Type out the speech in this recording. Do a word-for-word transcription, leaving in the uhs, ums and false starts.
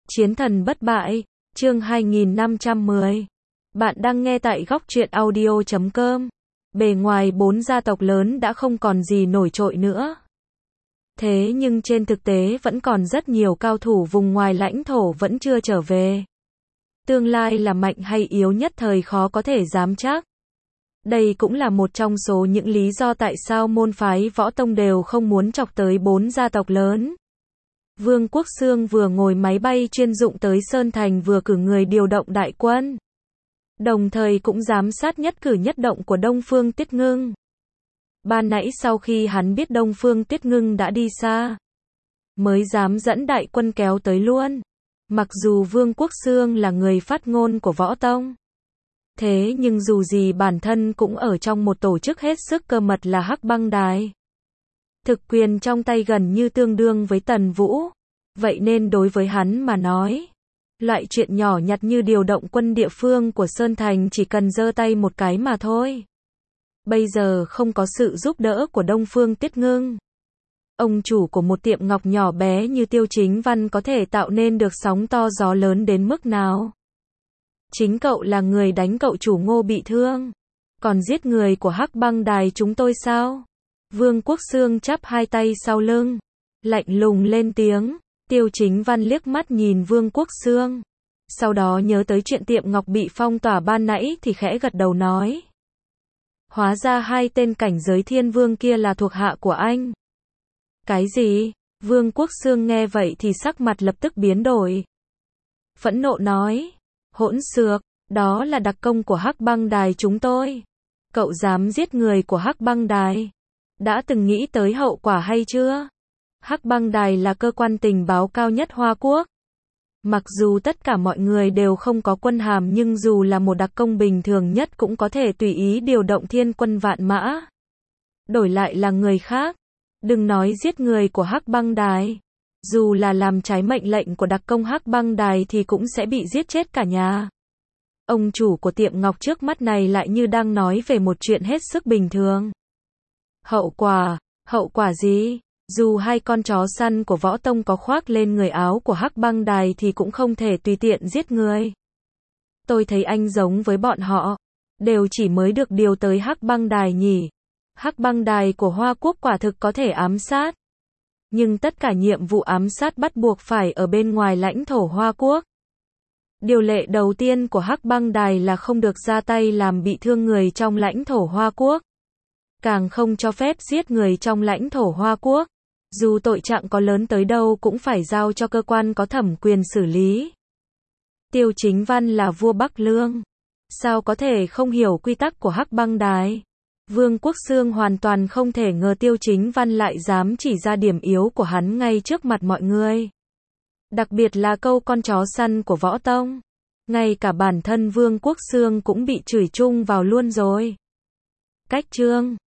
Chiến thần bất bại, chương hai nghìn năm trăm mười. Bạn đang nghe tại góc truyện audio chấm com. Bề ngoài bốn gia tộc lớn đã không còn gì nổi trội nữa. Thế nhưng trên thực tế vẫn còn rất nhiều cao thủ vùng ngoài lãnh thổ vẫn chưa trở về. Tương lai là mạnh hay yếu nhất thời khó có thể dám chắc. Đây cũng là một trong số những lý do tại sao môn phái võ tông đều không muốn chọc tới bốn gia tộc lớn. Vương Quốc Xương vừa ngồi máy bay chuyên dụng tới Sơn Thành vừa cử người điều động đại quân. Đồng thời cũng giám sát nhất cử nhất động của Đông Phương Tiết Ngưng. Ban nãy sau khi hắn biết Đông Phương Tiết Ngưng đã đi xa, mới dám dẫn đại quân kéo tới luôn. Mặc dù Vương Quốc Xương là người phát ngôn của võ tông, thế nhưng dù gì bản thân cũng ở trong một tổ chức hết sức cơ mật là Hắc Băng Đài. Thực quyền trong tay gần như tương đương với Tần Vũ. Vậy nên đối với hắn mà nói, loại chuyện nhỏ nhặt như điều động quân địa phương của Sơn Thành chỉ cần giơ tay một cái mà thôi. Bây giờ không có sự giúp đỡ của Đông Phương Tiết Ngưng, ông chủ của một tiệm ngọc nhỏ bé như Tiêu Chính Văn có thể tạo nên được sóng to gió lớn đến mức nào. Chính cậu là người đánh cậu chủ Ngô bị thương, còn giết người của Hắc Băng Đài chúng tôi sao? Vương Quốc Xương chắp hai tay sau lưng, lạnh lùng lên tiếng. Tiêu Chính Văn liếc mắt nhìn Vương Quốc Xương, sau đó nhớ tới chuyện tiệm ngọc bị phong tỏa ban nãy thì khẽ gật đầu nói. Hóa ra hai tên cảnh giới thiên vương kia là thuộc hạ của anh. Cái gì? Vương Quốc Xương nghe vậy thì sắc mặt lập tức biến đổi. Phẫn nộ nói. Hỗn xược, đó là đặc công của Hắc Băng Đài chúng tôi. Cậu dám giết người của Hắc Băng Đài? Đã từng nghĩ tới hậu quả hay chưa? Hắc Băng Đài là cơ quan tình báo cao nhất Hoa Quốc. Mặc dù tất cả mọi người đều không có quân hàm nhưng dù là một đặc công bình thường nhất cũng có thể tùy ý điều động thiên quân vạn mã. Đổi lại là người khác, đừng nói giết người của Hắc Băng Đài, dù là làm trái mệnh lệnh của đặc công Hắc Băng Đài thì cũng sẽ bị giết chết cả nhà. Ông chủ của tiệm ngọc trước mắt này lại như đang nói về một chuyện hết sức bình thường. Hậu quả, hậu quả gì? Dù hai con chó săn của võ tông có khoác lên người áo của Hắc Băng Đài thì cũng không thể tùy tiện giết người. Tôi thấy anh giống với bọn họ, đều chỉ mới được điều tới Hắc Băng Đài nhỉ. Hắc Băng Đài của Hoa Quốc quả thực có thể ám sát, nhưng tất cả nhiệm vụ ám sát bắt buộc phải ở bên ngoài lãnh thổ Hoa Quốc. Điều lệ đầu tiên của Hắc Băng Đài là không được ra tay làm bị thương người trong lãnh thổ Hoa Quốc, càng không cho phép giết người trong lãnh thổ Hoa Quốc. Dù tội trạng có lớn tới đâu cũng phải giao cho cơ quan có thẩm quyền xử lý. Tiêu Chính Văn là vua Bắc Lương, sao có thể không hiểu quy tắc của Hắc Băng Đài? Vương Quốc Xương hoàn toàn không thể ngờ Tiêu Chính Văn lại dám chỉ ra điểm yếu của hắn ngay trước mặt mọi người. Đặc biệt là câu con chó săn của võ tông. Ngay cả bản thân Vương Quốc Xương cũng bị chửi chung vào luôn rồi. Cách chương